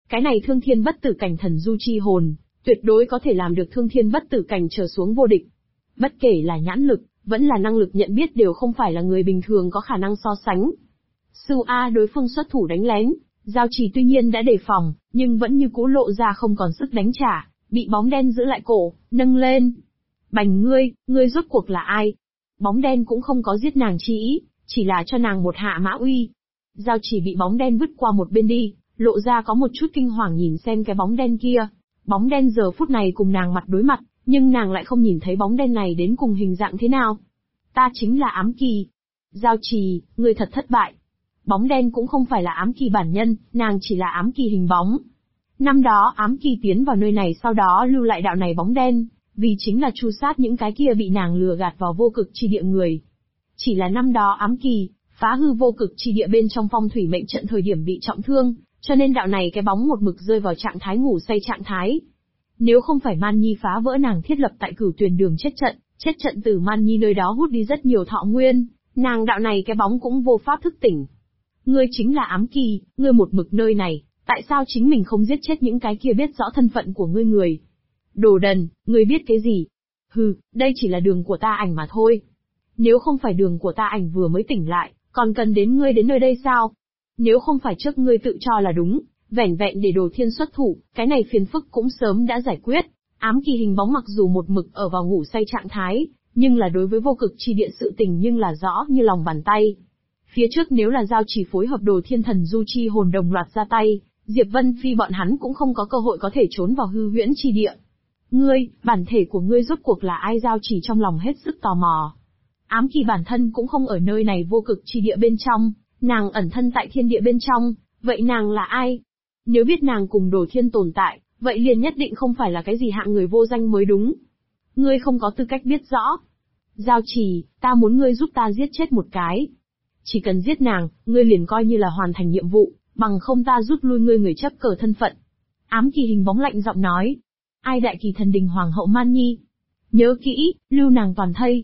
Cái này thương thiên bất tử cảnh thần du chi hồn, tuyệt đối có thể làm được thương thiên bất tử cảnh trở xuống vô địch. Bất kể là nhãn lực, vẫn là năng lực nhận biết đều không phải là người bình thường có khả năng so sánh. Sư A đối phương xuất thủ đánh lén, Giao Chỉ tuy nhiên đã đề phòng, nhưng vẫn như cũ lộ ra không còn sức đánh trả, bị bóng đen giữ lại cổ, nâng lên. Bành ngươi rốt cuộc là ai? Bóng đen cũng không có giết nàng chi ý, chỉ là cho nàng một hạ mã uy. Giao Chỉ bị bóng đen vứt qua một bên đi, lộ ra có một chút kinh hoàng nhìn xem cái bóng đen kia. Bóng đen giờ phút này cùng nàng mặt đối mặt, nhưng nàng lại không nhìn thấy bóng đen này đến cùng hình dạng thế nào. Ta chính là Ám Kỳ. Giao Chỉ, ngươi thật thất bại. Bóng đen cũng không phải là Ám Kỳ bản nhân, nàng chỉ là Ám Kỳ hình bóng. Năm đó Ám Kỳ tiến vào nơi này sau đó lưu lại đạo này bóng đen, vì chính là tru sát những cái kia bị nàng lừa gạt vào vô cực chi địa người. Chỉ là năm đó Ám Kỳ, phá hư vô cực chi địa bên trong phong thủy mệnh trận thời điểm bị trọng thương, cho nên đạo này cái bóng một mực rơi vào trạng thái ngủ say trạng thái. Nếu không phải Man Nhi phá vỡ nàng thiết lập tại Cửu Tuyền Đường chết trận từ Man Nhi nơi đó hút đi rất nhiều thọ nguyên, nàng đạo này cái bóng cũng vô pháp thức tỉnh. Ngươi chính là Ám Kỳ, ngươi một mực nơi này, tại sao chính mình không giết chết những cái kia biết rõ thân phận của ngươi người? Đồ đần, ngươi biết cái gì? Hừ, đây chỉ là đường của ta ảnh mà thôi. Nếu không phải đường của ta ảnh vừa mới tỉnh lại, còn cần đến ngươi đến nơi đây sao? Nếu không phải trước ngươi tự cho là đúng, vẻn vẹn để Đồ Thiên xuất thủ, cái này phiền phức cũng sớm đã giải quyết. Ám Kỳ hình bóng mặc dù một mực ở vào ngủ say trạng thái, nhưng là đối với vô cực chi địa sự tình nhưng là rõ như lòng bàn tay. Phía trước nếu là Giao Chỉ phối hợp Đồ Thiên thần du chi hồn đồng loạt ra tay, Diệp Vân Phi bọn hắn cũng không có cơ hội có thể trốn vào hư huyễn chi địa. Ngươi, bản thể của ngươi rốt cuộc là ai? Giao Chỉ trong lòng hết sức tò mò. Ám Kỳ bản thân cũng không ở nơi này vô cực chi địa bên trong, nàng ẩn thân tại thiên địa bên trong, vậy nàng là ai? Nếu biết nàng cùng Đồ Thiên tồn tại, vậy liền nhất định không phải là cái gì hạng người vô danh mới đúng. Ngươi không có tư cách biết rõ. Giao Chỉ, ta muốn ngươi giúp ta giết chết một cái. Chỉ cần giết nàng, ngươi liền coi như là hoàn thành nhiệm vụ, bằng không ta rút lui ngươi người chấp cờ thân phận. Ám Kỳ hình bóng lạnh giọng nói. Ai Đại Kỳ thần đình hoàng hậu Man Nhi? Nhớ kỹ, lưu nàng toàn thây.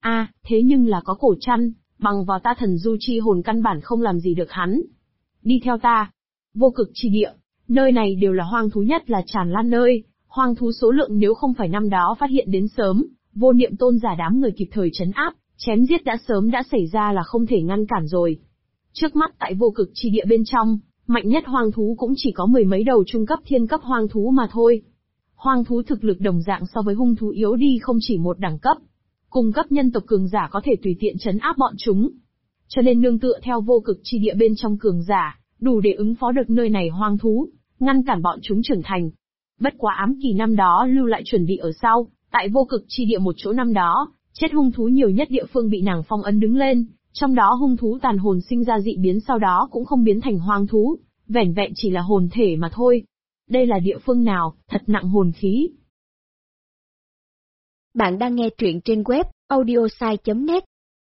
Thế nhưng là có cổ chăn, bằng vào ta thần du chi hồn căn bản không làm gì được hắn. Đi theo ta. Vô cực chi địa, nơi này đều là hoang thú nhất là tràn lan nơi, hoang thú số lượng nếu không phải năm đó phát hiện đến sớm, vô niệm tôn giả đám người kịp thời trấn áp, chém giết đã sớm đã xảy ra là không thể ngăn cản rồi. Trước mắt tại vô cực chi địa bên trong, mạnh nhất hoang thú cũng chỉ có mười mấy đầu trung cấp thiên cấp hoang thú mà thôi. Hoang thú thực lực đồng dạng so với hung thú yếu đi không chỉ một đẳng cấp. Cùng cấp nhân tộc cường giả có thể tùy tiện trấn áp bọn chúng. Cho nên nương tựa theo vô cực chi địa bên trong cường giả, đủ để ứng phó được nơi này hoang thú, ngăn cản bọn chúng trưởng thành. Bất quá Ám Kỳ năm đó lưu lại chuẩn bị ở sau, tại vô cực chi địa một chỗ năm đó, chết hung thú nhiều nhất địa phương bị nàng phong ấn đứng lên, trong đó hung thú tàn hồn sinh ra dị biến sau đó cũng không biến thành hoang thú, vẻn vẹn chỉ là hồn thể mà thôi. Đây là địa phương nào, thật nặng hồn khí. Bạn đang nghe truyện trên web audiosai.net.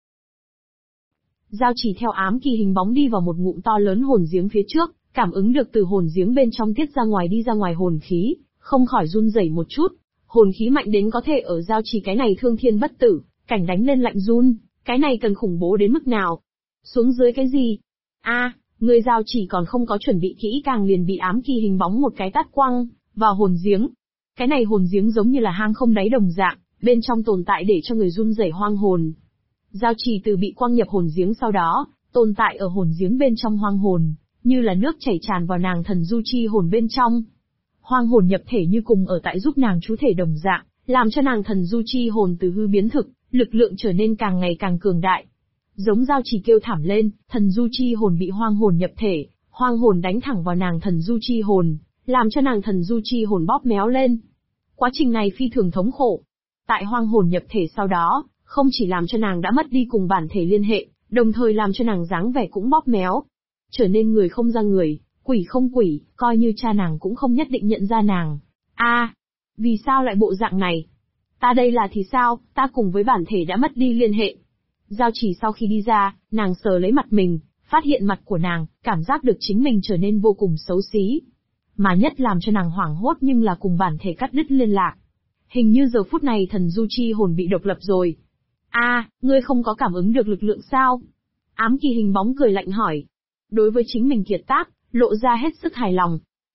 Giao Chỉ theo Ám Kỳ hình bóng đi vào một ngụm to lớn hồn giếng phía trước, cảm ứng được từ hồn giếng bên trong tiết ra ngoài đi ra ngoài hồn khí, không khỏi run rẩy một chút. Hồn khí mạnh đến có thể ở Giao Chỉ cái này thương thiên bất tử, cảnh đánh lên lạnh run, cái này cần khủng bố đến mức nào? Xuống dưới cái gì? Người Giao Chỉ còn không có chuẩn bị kỹ càng liền bị Ám Kỳ hình bóng một cái tát quăng vào hồn giếng. Cái này hồn giếng giống như là hang không đáy đồng dạng, bên trong tồn tại để cho người run rẩy hoang hồn. Giao Chỉ từ bị quăng nhập hồn giếng sau đó, tồn tại ở hồn giếng bên trong hoang hồn, như là nước chảy tràn vào nàng thần du chi hồn bên trong. Hoang hồn nhập thể như cùng ở tại giúp nàng chú thể đồng dạng, làm cho nàng thần du chi hồn từ hư biến thực, lực lượng trở nên càng ngày càng cường đại. Giống Giao Chỉ kêu thảm lên, thần du chi hồn bị hoang hồn nhập thể, hoang hồn đánh thẳng vào nàng thần du chi hồn, làm cho nàng thần du chi hồn bóp méo lên. Quá trình này phi thường thống khổ. Tại hoang hồn nhập thể sau đó, không chỉ làm cho nàng đã mất đi cùng bản thể liên hệ, đồng thời làm cho nàng dáng vẻ cũng bóp méo. Trở nên người không ra người, quỷ không quỷ, coi như cha nàng cũng không nhất định nhận ra nàng. Vì sao lại bộ dạng này? Ta đây là thì sao, ta cùng với bản thể đã mất đi liên hệ. Giao Chỉ sau khi đi ra, nàng sờ lấy mặt mình, phát hiện mặt của nàng, cảm giác được chính mình trở nên vô cùng xấu xí. Mà nhất làm cho nàng hoảng hốt nhưng là cùng bản thể cắt đứt liên lạc. Hình như giờ phút này thần du chi hồn bị độc lập rồi. Ngươi không có cảm ứng được lực lượng sao? Ám Kỳ hình bóng cười lạnh hỏi. Đối với chính mình kiệt tác, lộ ra hết sức hài lòng.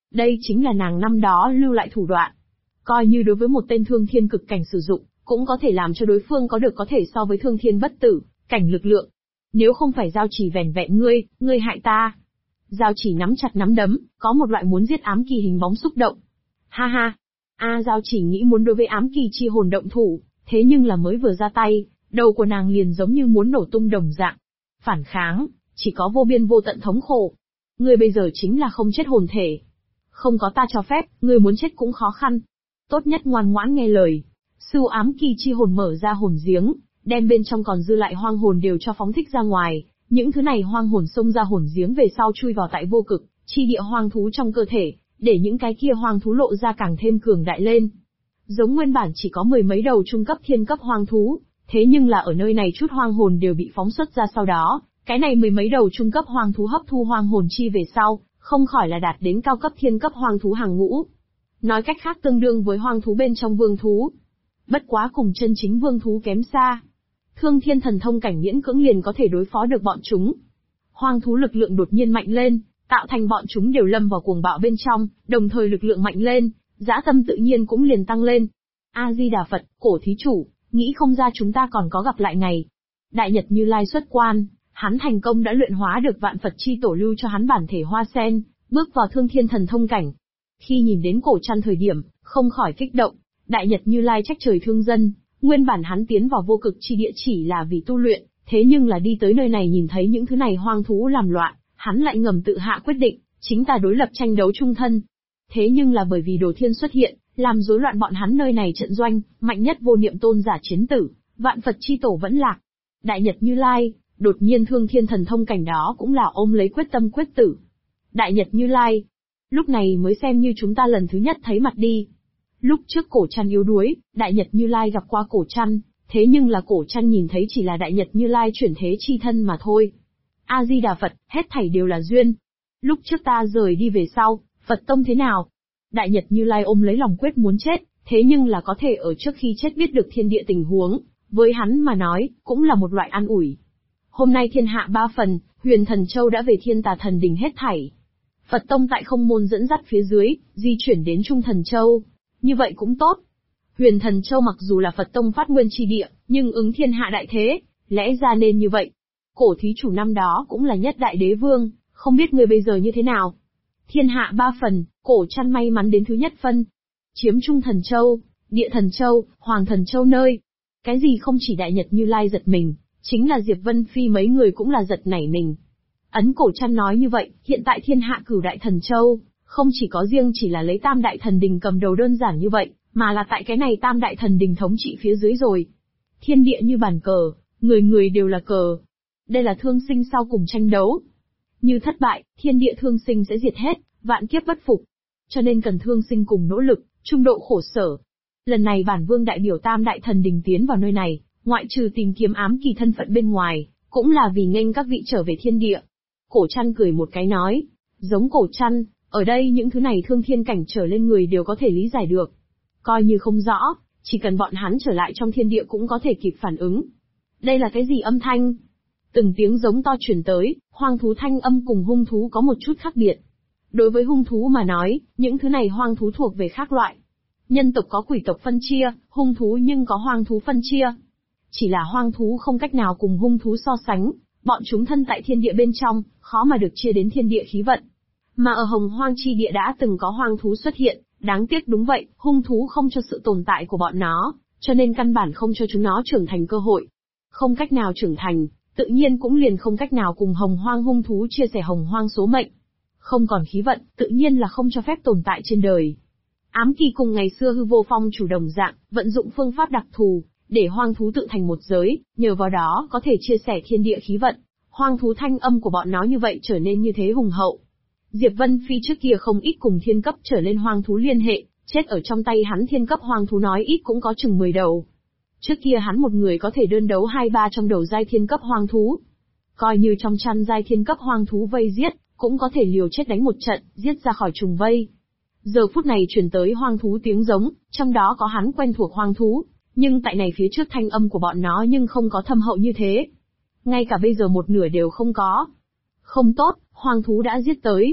Đây chính là nàng năm đó lưu lại thủ đoạn. Coi như đối với một tên thương thiên cực cảnh sử dụng, cũng có thể làm cho đối phương có thể so với thương thiên bất tử, cảnh lực lượng. Nếu không phải giao chỉ vẻn vẹn ngươi hại ta. Giao chỉ nắm chặt nắm đấm, có một loại muốn giết ám kỳ hình bóng xúc động. Ha ha! Giao chỉ nghĩ muốn đối với ám kỳ chi hồn động thủ, thế nhưng là mới vừa ra tay, đầu của nàng liền giống như muốn nổ tung đồng dạng. Phản kháng, chỉ có vô biên vô tận thống khổ. Ngươi bây giờ chính là không chết hồn thể. Không có ta cho phép, ngươi muốn chết cũng khó khăn. Tốt nhất ngoan ngoãn nghe lời. Sưu ám kỳ chi hồn mở ra hồn giếng, đem bên trong còn dư lại hoang hồn đều cho phóng thích ra ngoài. Những thứ này hoang hồn xông ra hồn giếng về sau chui vào tại vô cực, chi địa hoang thú trong cơ thể, để những cái kia hoang thú lộ ra càng thêm cường đại lên. Giống nguyên bản chỉ có mười mấy đầu trung cấp thiên cấp hoang thú, thế nhưng là ở nơi này chút hoang hồn đều bị phóng xuất ra sau đó, cái này mười mấy đầu trung cấp hoang thú hấp thu hoang hồn chi về sau, không khỏi là đạt đến cao cấp thiên cấp hoang thú hàng ngũ. Nói cách khác tương đương với hoang thú bên trong vương thú. Bất quá cùng chân chính vương thú kém xa. Thương thiên thần thông cảnh miễn cưỡng liền có thể đối phó được bọn chúng. Hoang thú lực lượng đột nhiên mạnh lên, tạo thành bọn chúng đều lâm vào cuồng bạo bên trong, đồng thời lực lượng mạnh lên, dã tâm tự nhiên cũng liền tăng lên. A-di-đà Phật, cổ thí chủ, nghĩ không ra chúng ta còn có gặp lại ngày. Đại Nhật Như Lai xuất quan, hắn thành công đã luyện hóa được vạn Phật chi tổ lưu cho hắn bản thể hoa sen, bước vào thương thiên thần thông cảnh. Khi nhìn đến cổ trăn thời điểm, không khỏi kích động, Đại Nhật Như Lai trách trời thương dân, nguyên bản hắn tiến vào vô cực chi địa chỉ là vì tu luyện, thế nhưng là đi tới nơi này nhìn thấy những thứ này hoang thú làm loạn, hắn lại ngầm tự hạ quyết định, chính ta đối lập tranh đấu chung thân. Thế nhưng là bởi vì Đồ Thiên xuất hiện, làm rối loạn bọn hắn nơi này trận doanh, mạnh nhất vô niệm tôn giả chiến tử, vạn Phật chi tổ vẫn lạc. Đại Nhật Như Lai, đột nhiên thương thiên thần thông cảnh đó cũng là ôm lấy quyết tâm quyết tử. Đại Nhật Như Lai, lúc này mới xem như chúng ta lần thứ nhất thấy mặt đi. Lúc trước cổ trăn yếu đuối, Đại Nhật Như Lai gặp qua cổ trăn, thế nhưng là cổ trăn nhìn thấy chỉ là Đại Nhật Như Lai chuyển thế chi thân mà thôi. A-di-đà Phật, hết thảy đều là duyên. Lúc trước ta rời đi về sau, Phật tông thế nào? Đại Nhật Như Lai ôm lấy lòng quyết muốn chết, thế nhưng là có thể ở trước khi chết biết được thiên địa tình huống, với hắn mà nói, cũng là một loại an ủi. Hôm nay thiên hạ ba phần, Huyền Thần Châu đã về Thiên Tà Thần Đình hết thảy. Phật tông tại không môn dẫn dắt phía dưới, di chuyển đến Trung Thần Châu. Như vậy cũng tốt. Huyền Thần Châu mặc dù là Phật tông phát nguyên chi địa, nhưng ứng thiên hạ đại thế, lẽ ra nên như vậy. Cổ thí chủ năm đó cũng là nhất đại đế vương, không biết người bây giờ như thế nào. Thiên hạ ba phần, cổ trăn may mắn đến thứ nhất phân. Chiếm Trung Thần Châu, Địa Thần Châu, Hoàng Thần Châu nơi. Cái gì không chỉ Đại Nhật Như Lai giật mình, chính là Diệp Vân Phi mấy người cũng là giật nảy mình. Ấn cổ trăn nói như vậy, hiện tại thiên hạ cửu đại thần châu, không chỉ có riêng chỉ là lấy tam đại thần đình cầm đầu đơn giản như vậy, mà là tại cái này tam đại thần đình thống trị phía dưới rồi. Thiên địa như bàn cờ, người người đều là cờ. Đây là thương sinh sau cùng tranh đấu. Như thất bại, thiên địa thương sinh sẽ diệt hết, vạn kiếp bất phục. Cho nên cần thương sinh cùng nỗ lực, trung độ khổ sở. Lần này bản vương đại biểu tam đại thần đình tiến vào nơi này, ngoại trừ tìm kiếm ám kỳ thân phận bên ngoài, cũng là vì nghênh các vị trở về thiên địa. Cổ trăn cười một cái nói, giống cổ trăn, ở đây những thứ này thương thiên cảnh trở lên người đều có thể lý giải được. Coi như không rõ, chỉ cần bọn hắn trở lại trong thiên địa cũng có thể kịp phản ứng. Đây là cái gì âm thanh? Từng tiếng giống to truyền tới, hoang thú thanh âm cùng hung thú có một chút khác biệt. Đối với hung thú mà nói, những thứ này hoang thú thuộc về khác loại. Nhân tộc có quỷ tộc phân chia, hung thú nhưng có hoang thú phân chia. Chỉ là hoang thú không cách nào cùng hung thú so sánh, bọn chúng thân tại thiên địa bên trong, khó mà được chia đến thiên địa khí vận. Mà ở Hồng Hoang chi địa đã từng có hoang thú xuất hiện, đáng tiếc đúng vậy, hung thú không cho sự tồn tại của bọn nó, cho nên căn bản không cho chúng nó trưởng thành cơ hội. Không cách nào trưởng thành, tự nhiên cũng liền không cách nào cùng Hồng Hoang hung thú chia sẻ Hồng Hoang số mệnh. Không còn khí vận, tự nhiên là không cho phép tồn tại trên đời. Ám kỳ cùng ngày xưa hư vô phong chủ đồng dạng, vận dụng phương pháp đặc thù, để hoang thú tự thành một giới, nhờ vào đó có thể chia sẻ thiên địa khí vận. Hoang thú thanh âm của bọn nó như vậy trở nên như thế hùng hậu. Diệp Vân Phi trước kia không ít cùng thiên cấp trở lên hoang thú liên hệ, chết ở trong tay hắn thiên cấp hoang thú nói ít cũng có chừng 10 đầu. Trước kia hắn một người có thể đơn đấu 2-3 trong đầu giai thiên cấp hoang thú. Coi như trong chăn giai thiên cấp hoang thú vây giết, cũng có thể liều chết đánh một trận, giết ra khỏi trùng vây. Giờ phút này truyền tới hoang thú tiếng giống, trong đó có hắn quen thuộc hoang thú, nhưng tại này phía trước thanh âm của bọn nó nhưng không có thâm hậu như thế. Ngay cả bây giờ một nửa đều không có. Không tốt, hoang thú đã giết tới.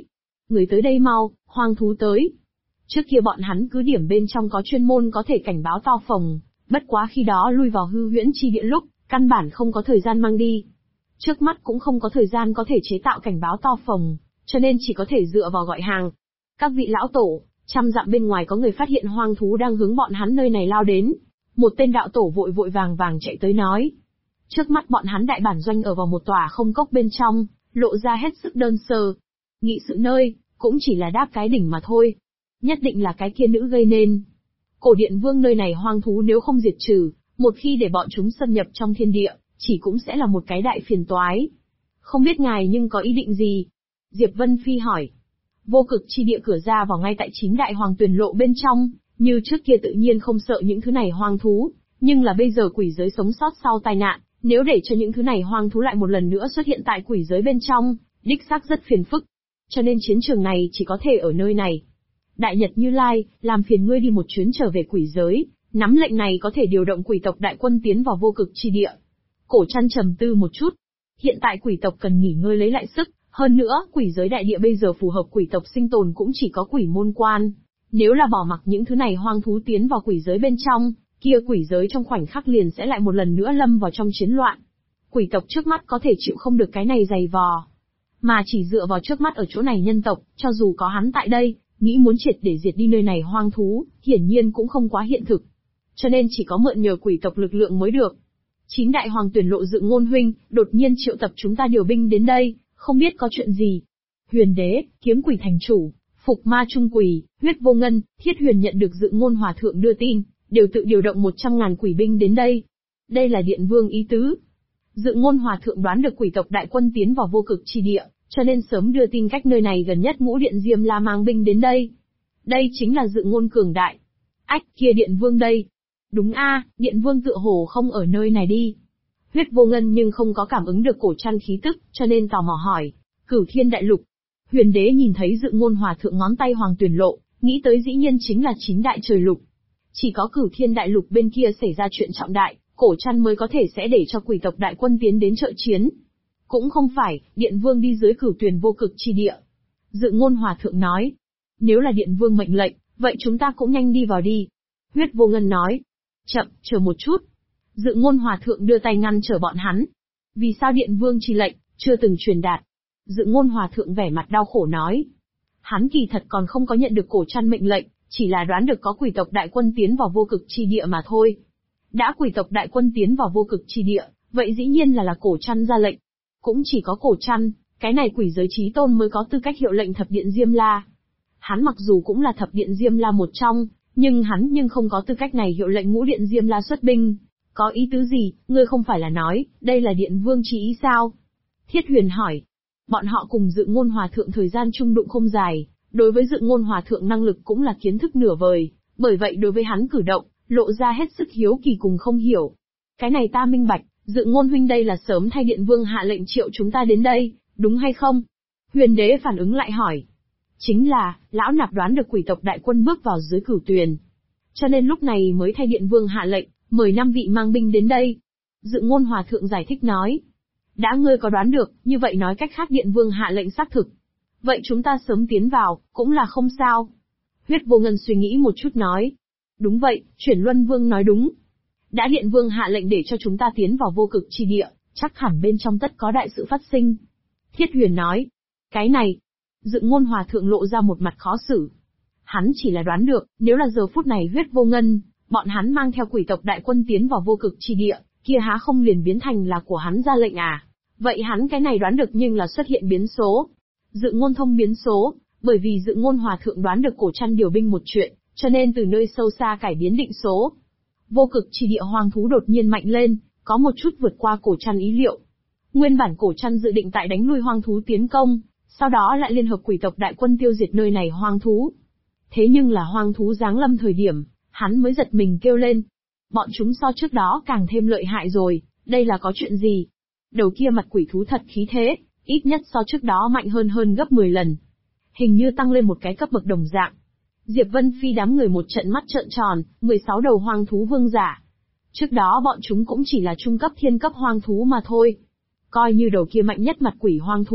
Người tới đây mau, hoang thú tới. Trước kia bọn hắn cứ điểm bên trong có chuyên môn có thể cảnh báo to phồng, bất quá khi đó lui vào hư huyễn chi địa lúc, căn bản không có thời gian mang đi. Trước mắt cũng không có thời gian có thể chế tạo cảnh báo to phồng, cho nên chỉ có thể dựa vào gọi hàng. Các vị lão tổ, 100 dặm bên ngoài có người phát hiện hoang thú đang hướng bọn hắn nơi này lao đến. Một tên đạo tổ vội vội vàng vàng chạy tới nói. Trước mắt bọn hắn đại bản doanh ở vào một tòa không cốc bên trong, lộ ra hết sức đơn sơ. Nghị sự nơi, cũng chỉ là đáp cái đỉnh mà thôi. Nhất định là cái kia nữ gây nên. Cổ điện vương nơi này hoang thú nếu không diệt trừ, một khi để bọn chúng xâm nhập trong thiên địa, chỉ cũng sẽ là một cái đại phiền toái. Không biết ngài nhưng có ý định gì? Diệp Vân Phi hỏi. Vô cực chi địa cửa ra vào ngay tại 9 đại hoàng tuyền lộ bên trong, như trước kia tự nhiên không sợ những thứ này hoang thú, nhưng là bây giờ quỷ giới sống sót sau tai nạn, nếu để cho những thứ này hoang thú lại một lần nữa xuất hiện tại quỷ giới bên trong, đích xác rất phiền phức. Cho nên chiến trường này chỉ có thể ở nơi này. Đại Nhật Như Lai, làm phiền ngươi đi một chuyến trở về quỷ giới, nắm lệnh này có thể điều động quỷ tộc đại quân tiến vào vô cực chi địa. Cổ Trăn trầm tư một chút. Hiện tại quỷ tộc cần nghỉ ngơi lấy lại sức, hơn nữa, quỷ giới đại địa bây giờ phù hợp quỷ tộc sinh tồn cũng chỉ có quỷ môn quan. Nếu là bỏ mặc những thứ này hoang thú tiến vào quỷ giới bên trong, kia quỷ giới trong khoảnh khắc liền sẽ lại một lần nữa lâm vào trong chiến loạn. Quỷ tộc trước mắt có thể chịu không được cái này dày vò. Mà chỉ dựa vào trước mắt ở chỗ này nhân tộc, cho dù có hắn tại đây, nghĩ muốn triệt để diệt đi nơi này hoang thú, hiển nhiên cũng không quá hiện thực. Cho nên chỉ có mượn nhờ quỷ tộc lực lượng mới được. 9 đại hoàng tuyển lộ Dự Ngôn huynh, đột nhiên triệu tập chúng ta điều binh đến đây, không biết có chuyện gì. Huyền đế, kiếm quỷ thành chủ, Phục Ma Trung Quỷ, Huyết Vô Ngân, Thiết Huyền nhận được Dự Ngôn hòa thượng đưa tin, đều tự điều động 100.000 quỷ binh đến đây. Đây là Điện Vương ý tứ. Dự Ngôn hòa thượng đoán được quỷ tộc đại quân tiến vào vô cực chi địa, cho nên sớm đưa tin cách nơi này gần nhất Ngũ Điện Diêm La mang binh đến đây. Đây chính là Dự Ngôn cường đại. Ách, kia Điện Vương đây. Đúng a, Điện Vương tựa hồ không ở nơi này đi. Huyết Vô Ngân nhưng không có cảm ứng được Cổ Trăn khí tức, cho nên tò mò hỏi. Cửu Thiên Đại Lục. Huyền đế nhìn thấy Dự Ngôn hòa thượng ngón tay hoàng tuyển lộ, nghĩ tới dĩ nhiên chính là 9 đại trời lục. Chỉ có Cửu Thiên Đại Lục bên kia xảy ra chuyện trọng đại, Cổ Trăn mới có thể sẽ để cho quỷ tộc đại quân tiến đến trợ chiến. Cũng không phải, Điện Vương đi dưới Cửu Tuyền vô cực chi địa. Dự Ngôn hòa thượng nói. Nếu là Điện Vương mệnh lệnh, vậy chúng ta cũng nhanh đi vào đi. Huyết Vô Ngân nói. Chậm, chờ một chút. Dự Ngôn hòa thượng đưa tay ngăn trở bọn hắn. Vì sao Điện Vương chỉ lệnh, chưa từng truyền đạt? Dự Ngôn hòa thượng vẻ mặt đau khổ nói. Hắn kỳ thật còn không có nhận được Cổ Trăn mệnh lệnh, chỉ là đoán được có quỷ tộc đại quân tiến vào vô cực chi địa mà thôi. Đã quỷ tộc đại quân tiến vào vô cực chi địa, vậy dĩ nhiên là Cổ Trăn ra lệnh. Cũng chỉ có Cổ Trăn, cái này quỷ giới chí tôn mới có tư cách hiệu lệnh thập điện Diêm La. Hắn mặc dù cũng là thập điện Diêm La một trong, nhưng hắn không có tư cách này hiệu lệnh Ngũ Điện Diêm La xuất binh. Có ý tứ gì, ngươi không phải là nói, đây là Điện Vương chỉ ý sao? Thiết Huyền hỏi. Bọn họ cùng Dự Ngôn hòa thượng thời gian chung đụng không dài, đối với Dự Ngôn hòa thượng năng lực cũng là kiến thức nửa vời, bởi vậy đối với hắn cử động, lộ ra hết sức hiếu kỳ cùng không hiểu. Cái này ta minh bạch, Dự Ngôn huynh đây là sớm thay Điện Vương hạ lệnh triệu chúng ta đến đây, đúng hay không? Huyền đế phản ứng lại hỏi. Chính là, lão nạp đoán được quỷ tộc đại quân bước vào dưới Cửu Tuyền. Cho nên lúc này mới thay Điện Vương hạ lệnh, mời 5 vị mang binh đến đây. Dự Ngôn hòa thượng giải thích nói. Đã ngươi có đoán được, như vậy nói cách khác Điện Vương hạ lệnh xác thực. Vậy chúng ta sớm tiến vào, cũng là không sao. Huyết Vô Ngân suy nghĩ một chút nói. Đúng vậy, Chuyển Luân Vương nói đúng. Đã Điện Vương hạ lệnh để cho chúng ta tiến vào vô cực chi địa, chắc hẳn bên trong tất có đại sự phát sinh. Thiết Huyền nói. Cái này. Dự Ngôn hòa thượng lộ ra một mặt khó xử. Hắn chỉ là đoán được, nếu là giờ phút này Huyết Vô Ngân, bọn hắn mang theo quỷ tộc đại quân tiến vào vô cực chi địa, kia há không liền biến thành là của hắn ra lệnh à? Vậy hắn cái này đoán được nhưng là xuất hiện biến số. Dự Ngôn thông biến số, bởi vì Dự Ngôn hòa thượng đoán được Cổ Trăn điều binh một chuyện, cho nên từ nơi sâu xa cải biến định số. Vô cực chi địa hoang thú đột nhiên mạnh lên, có một chút vượt qua Cổ Trăn ý liệu. Nguyên bản Cổ Trăn dự định tại đánh lui hoang thú tiến công, sau đó lại liên hợp quỷ tộc đại quân tiêu diệt nơi này hoang thú. Thế nhưng là hoang thú giáng lâm thời điểm, hắn mới giật mình kêu lên. Bọn chúng so trước đó càng thêm lợi hại rồi, đây là có chuyện gì? Đầu kia mặt quỷ thú thật khí thế, ít nhất so trước đó mạnh hơn gấp 10 lần. Hình như tăng lên một cái cấp bậc đồng dạng. Diệp Vân Phi đám người một trận mắt trợn tròn, 16 đầu hoang thú vương giả. Trước đó bọn chúng cũng chỉ là trung cấp thiên cấp hoang thú mà thôi. Coi như đầu kia mạnh nhất mặt quỷ hoang thú,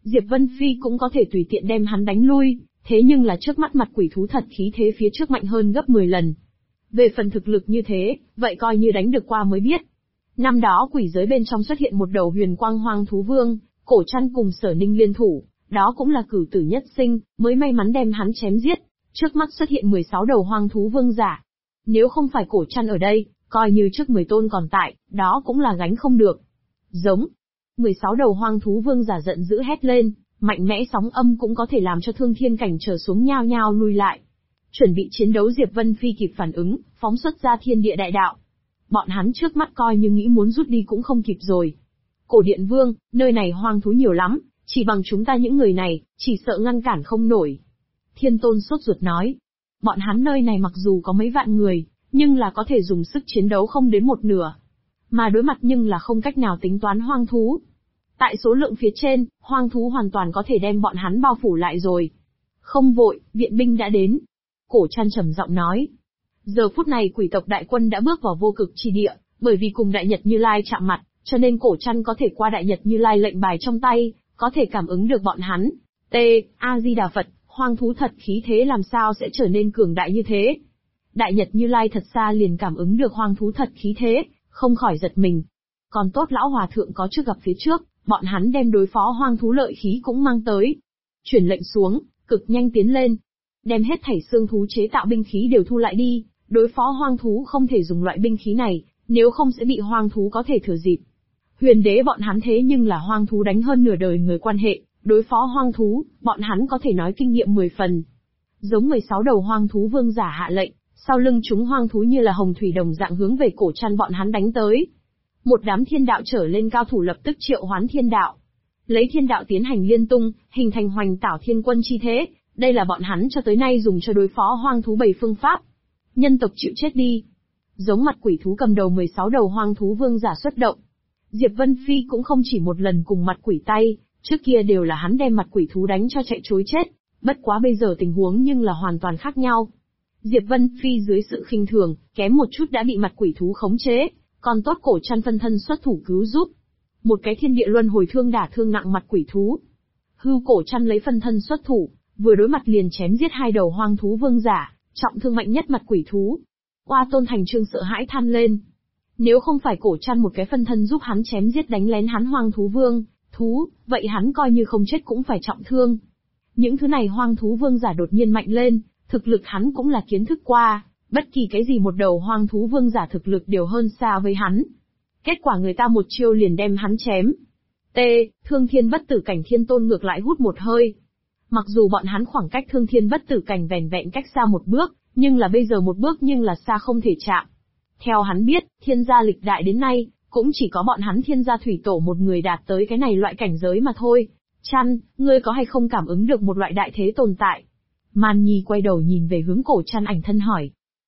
Diệp Vân Phi cũng có thể tùy tiện đem hắn đánh lui, thế nhưng là trước mắt mặt quỷ thú thật khí thế phía trước mạnh hơn gấp 10 lần. Về phần thực lực như thế, vậy coi như đánh được qua mới biết. Năm đó quỷ giới bên trong xuất hiện một đầu huyền quang hoang thú vương, Cổ Trăn cùng Sở Ninh liên thủ, đó cũng là cửu tử nhất sinh, mới may mắn đem hắn chém giết. Trước mắt xuất hiện 16 đầu hoang thú vương giả. Nếu không phải Cổ Trăn ở đây, coi như trước 10 tôn còn tại, đó cũng là gánh không được. Giống. 16 đầu hoang thú vương giả giận dữ hét lên, mạnh mẽ sóng âm cũng có thể làm cho thương thiên cảnh trở xuống nhao nhao lui lại. Chuẩn bị chiến đấu Diệp Vân Phi kịp phản ứng, phóng xuất ra thiên địa đại đạo. Bọn hắn trước mắt coi như nghĩ muốn rút đi cũng không kịp rồi. Cổ Điện Vương, nơi này hoang thú nhiều lắm, chỉ bằng chúng ta những người này, chỉ sợ ngăn cản không nổi. Thiên Tôn sốt ruột nói. Bọn hắn nơi này mặc dù có mấy vạn người, nhưng là có thể dùng sức chiến đấu không đến một nửa. Mà đối mặt nhưng là không cách nào tính toán hoang thú. Tại số lượng phía trên, hoang thú hoàn toàn có thể đem bọn hắn bao phủ lại rồi. Không vội, viện binh đã đến. Cổ Trăn trầm giọng nói. Giờ phút này quỷ tộc đại quân đã bước vào vô cực chi địa, bởi vì cùng Đại Nhật Như Lai chạm mặt, cho nên Cổ Trăn có thể qua Đại Nhật Như Lai lệnh bài trong tay, có thể cảm ứng được bọn hắn. A-di-đà Phật, hoang thú thật khí thế làm sao sẽ trở nên cường đại như thế? Đại Nhật Như Lai thật xa liền cảm ứng được hoang thú thật khí thế, không khỏi giật mình. Còn tốt lão hòa thượng có trước gặp phía trước, bọn hắn đem đối phó hoang thú lợi khí cũng mang tới. Chuyển lệnh xuống, cực nhanh tiến lên. Đem hết thảy xương thú chế tạo binh khí đều thu lại đi, đối phó hoang thú không thể dùng loại binh khí này, nếu không sẽ bị hoang thú có thể thừa dịp. Huyền đế bọn hắn thế nhưng là hoang thú đánh hơn nửa đời người quan hệ, đối phó hoang thú, bọn hắn có thể nói kinh nghiệm 10 phần. Giống 16 đầu hoang thú vương giả hạ lệnh, sau lưng chúng hoang thú như là hồng thủy đồng dạng hướng về Cổ Trăn bọn hắn đánh tới. Một đám thiên đạo trở lên cao thủ lập tức triệu hoán thiên đạo. Lấy thiên đạo tiến hành liên tung, hình thành hoành tảo thiên quân chi thế, đây là bọn hắn cho tới nay dùng cho đối phó hoang thú 7 phương pháp. Nhân tộc chịu chết đi. Giống mặt quỷ thú cầm đầu 16 đầu hoang thú vương giả xuất động. Diệp Vân Phi cũng không chỉ một lần cùng mặt quỷ tay, trước kia đều là hắn đem mặt quỷ thú đánh cho chạy trối chết, bất quá bây giờ tình huống nhưng là hoàn toàn khác nhau. Diệp Vân Phi dưới sự khinh thường, kém một chút đã bị mặt quỷ thú khống chế, còn tốt Cổ Trăn phân thân xuất thủ cứu giúp. Một cái thiên địa luân hồi thương đả thương nặng mặt quỷ thú. Hưu Cổ Trăn lấy phân thân xuất thủ, vừa đối mặt liền chém giết 2 đầu hoang thú vương giả, trọng thương mạnh nhất mặt quỷ thú. Oa Tôn Thành Trương sợ hãi than lên. Nếu không phải Cổ Trăn một cái phân thân giúp hắn chém giết đánh lén hắn hoang thú vương, vậy hắn coi như không chết cũng phải trọng thương. Những thứ này hoang thú vương giả đột nhiên mạnh lên, thực lực hắn cũng là kiến thức qua, bất kỳ cái gì một đầu hoang thú vương giả thực lực đều hơn xa với hắn. Kết quả người ta một chiêu liền đem hắn chém. Thương Thiên Bất Tử Cảnh Thiên Tôn ngược lại hút một hơi. Mặc dù bọn hắn khoảng cách Thương Thiên Bất Tử Cảnh vẻn vẹn cách xa một bước, nhưng là bây giờ một bước nhưng là xa không thể chạm. Theo hắn biết, thiên gia lịch đại đến nay, cũng chỉ có bọn hắn thiên gia thủy tổ một người đạt tới cái này loại cảnh giới mà thôi. Trăn, ngươi có hay không cảm ứng được một loại đại thế tồn tại? Man Nhi quay đầu nhìn về hướng Cổ Trăn ảnh thân hỏi.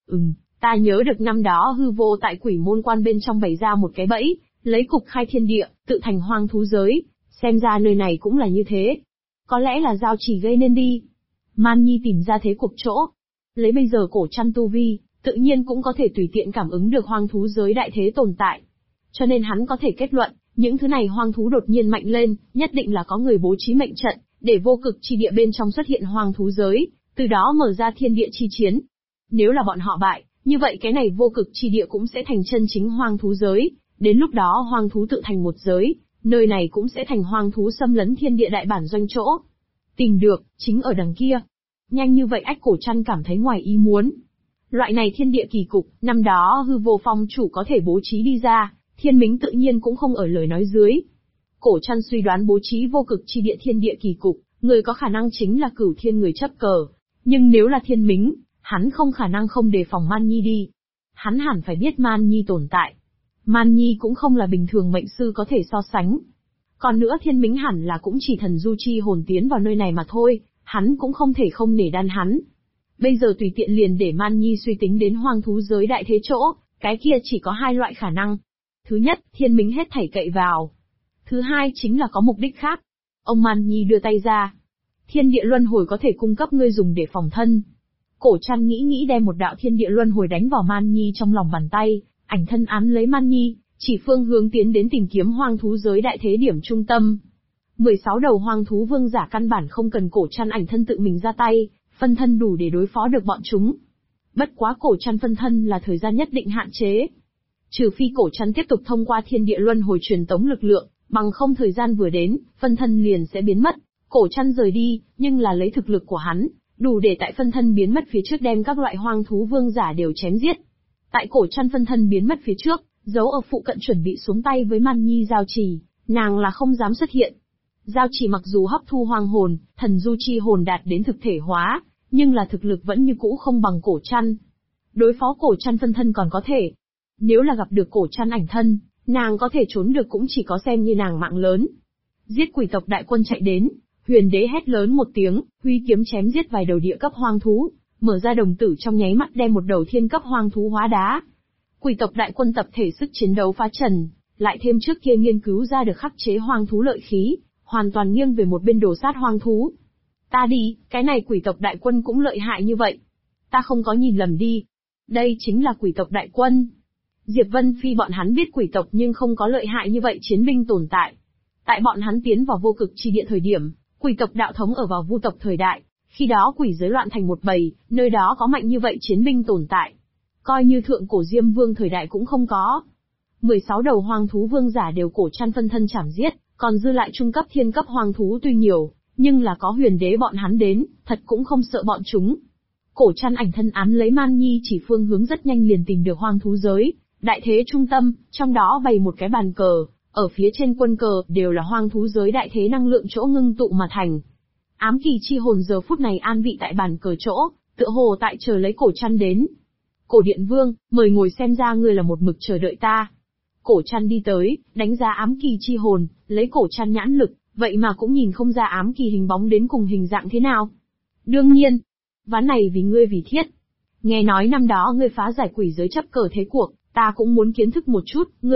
Ta nhớ được năm đó hư vô tại quỷ môn quan bên trong bày ra một cái bẫy, lấy cục khai thiên địa, tự thành hoang thú giới, xem ra nơi này cũng là như thế. Có lẽ là giao chỉ gây nên đi. Man Nhi tìm ra thế cuộc chỗ. Lấy bây giờ Cổ Trăn tu vi, tự nhiên cũng có thể tùy tiện cảm ứng được hoang thú giới đại thế tồn tại. Cho nên hắn có thể kết luận, những thứ này hoang thú đột nhiên mạnh lên, nhất định là có người bố trí mệnh trận, để vô cực chi địa bên trong xuất hiện hoang thú giới, từ đó mở ra thiên địa chi chiến. Nếu là bọn họ bại, như vậy cái này vô cực chi địa cũng sẽ thành chân chính hoang thú giới, đến lúc đó hoang thú tự thành một giới, nơi này cũng sẽ thành hoang thú xâm lấn thiên địa đại bản doanh chỗ. Tìm được, chính ở đằng kia. Nhanh như vậy Ách Cổ Trăn cảm thấy ngoài ý muốn. Loại này thiên địa kỳ cục, năm đó hư vô phong chủ có thể bố trí đi ra, Thiên Mính tự nhiên cũng không ở lời nói dưới. Cổ Trăn suy đoán bố trí vô cực chi địa thiên địa kỳ cục, người có khả năng chính là Cửu Thiên người chấp cờ. Nhưng nếu là Thiên Mính, hắn không khả năng không đề phòng Man Nhi đi. Hắn hẳn phải biết Man Nhi tồn tại. Man Nhi cũng không là bình thường mệnh sư có thể so sánh. Còn nữa Thiên Mính hẳn là cũng chỉ thần du chi hồn tiến vào nơi này mà thôi, hắn cũng không thể không nể đan hắn. Bây giờ tùy tiện liền để Man Nhi suy tính đến hoang thú giới đại thế chỗ, cái kia chỉ có 2 loại khả năng. Thứ nhất, Thiên Mính hết thảy cậy vào. Thứ hai chính là có mục đích khác. Ông Man Nhi đưa tay ra. Thiên địa luân hồi có thể cung cấp ngươi dùng để phòng thân. Cổ Trăn nghĩ đem một đạo thiên địa luân hồi đánh vào Man Nhi trong lòng bàn tay, ảnh thân án lấy Man Nhi, chỉ phương hướng tiến đến tìm kiếm hoang thú giới đại thế điểm trung tâm. 16 đầu hoang thú vương giả căn bản không cần cổ chăn ảnh thân tự mình ra tay, phân thân đủ để đối phó được bọn chúng. Bất quá cổ chăn phân thân là thời gian nhất định hạn chế. Trừ phi cổ chăn tiếp tục thông qua thiên địa luân hồi truyền tống lực lượng, bằng không thời gian vừa đến, phân thân liền sẽ biến mất. Cổ chăn rời đi, nhưng là lấy thực lực của hắn, đủ để tại phân thân biến mất phía trước đem các loại hoang thú vương giả đều chém giết. Tại cổ chăn phân thân biến mất phía trước, giấu ở phụ cận chuẩn bị xuống tay với Man Nhi Giao Chỉ, nàng là không dám xuất hiện. Giao Chỉ mặc dù hấp thu hoang hồn, thần du chi hồn đạt đến thực thể hóa, nhưng là thực lực vẫn như cũ không bằng cổ chăn. Đối phó cổ chăn phân thân còn có thể. Nếu là gặp được cổ chăn ảnh thân, nàng có thể trốn được cũng chỉ có xem như nàng mạng lớn. Giết quỷ tộc đại quân chạy đến, Huyền Đế hét lớn một tiếng, huy kiếm chém giết vài đầu địa cấp hoang thú, mở ra đồng tử trong nháy mắt đem một đầu thiên cấp hoang thú hóa đá. Quỷ tộc đại quân tập thể sức chiến đấu phá trần, lại thêm trước kia nghiên cứu ra được khắc chế hoang thú lợi khí, hoàn toàn nghiêng về một bên đồ sát hoang thú. Ta đi, cái này quỷ tộc đại quân cũng lợi hại như vậy. Ta không có nhìn lầm đi. Đây chính là quỷ tộc đại quân. Diệp Vân Phi bọn hắn biết quỷ tộc nhưng không có lợi hại như vậy chiến binh tồn tại. Tại bọn hắn tiến vào vô cực chi địa thời điểm, quỷ tộc đạo thống ở vào vu tộc thời đại, khi đó quỷ giới loạn thành một bầy, nơi đó có mạnh như vậy chiến binh tồn tại. Coi như thượng cổ Diêm Vương thời đại cũng không có. 16 đầu hoang thú vương giả đều cổ chăn phân thân chảm giết, còn dư lại trung cấp thiên cấp hoang thú tuy nhiều, nhưng là có Huyền Đế bọn hắn đến, thật cũng không sợ bọn chúng. Cổ chăn ảnh thân án lấy Man Nhi chỉ phương hướng rất nhanh liền tìm được hoang thú giới, đại thế trung tâm, trong đó bày một cái bàn cờ, ở phía trên quân cờ đều là hoang thú giới đại thế năng lượng chỗ ngưng tụ mà thành. Ám kỳ chi hồn giờ phút này an vị tại bàn cờ chỗ, tựa hồ tại chờ lấy cổ chăn đến. Cổ Điện Vương, mời ngồi xem ra ngươi là một mực chờ đợi ta. Cổ chăn đi tới, đánh giá ám kỳ chi hồn, lấy cổ chăn nhãn lực, vậy mà cũng nhìn không ra ám kỳ hình bóng đến cùng hình dạng thế nào. Đương nhiên, ván này vì ngươi vì thiết. Nghe nói năm đó ngươi phá giải quỷ giới chấp cờ thế cuộc, ta cũng muốn kiến thức một chút, ngươi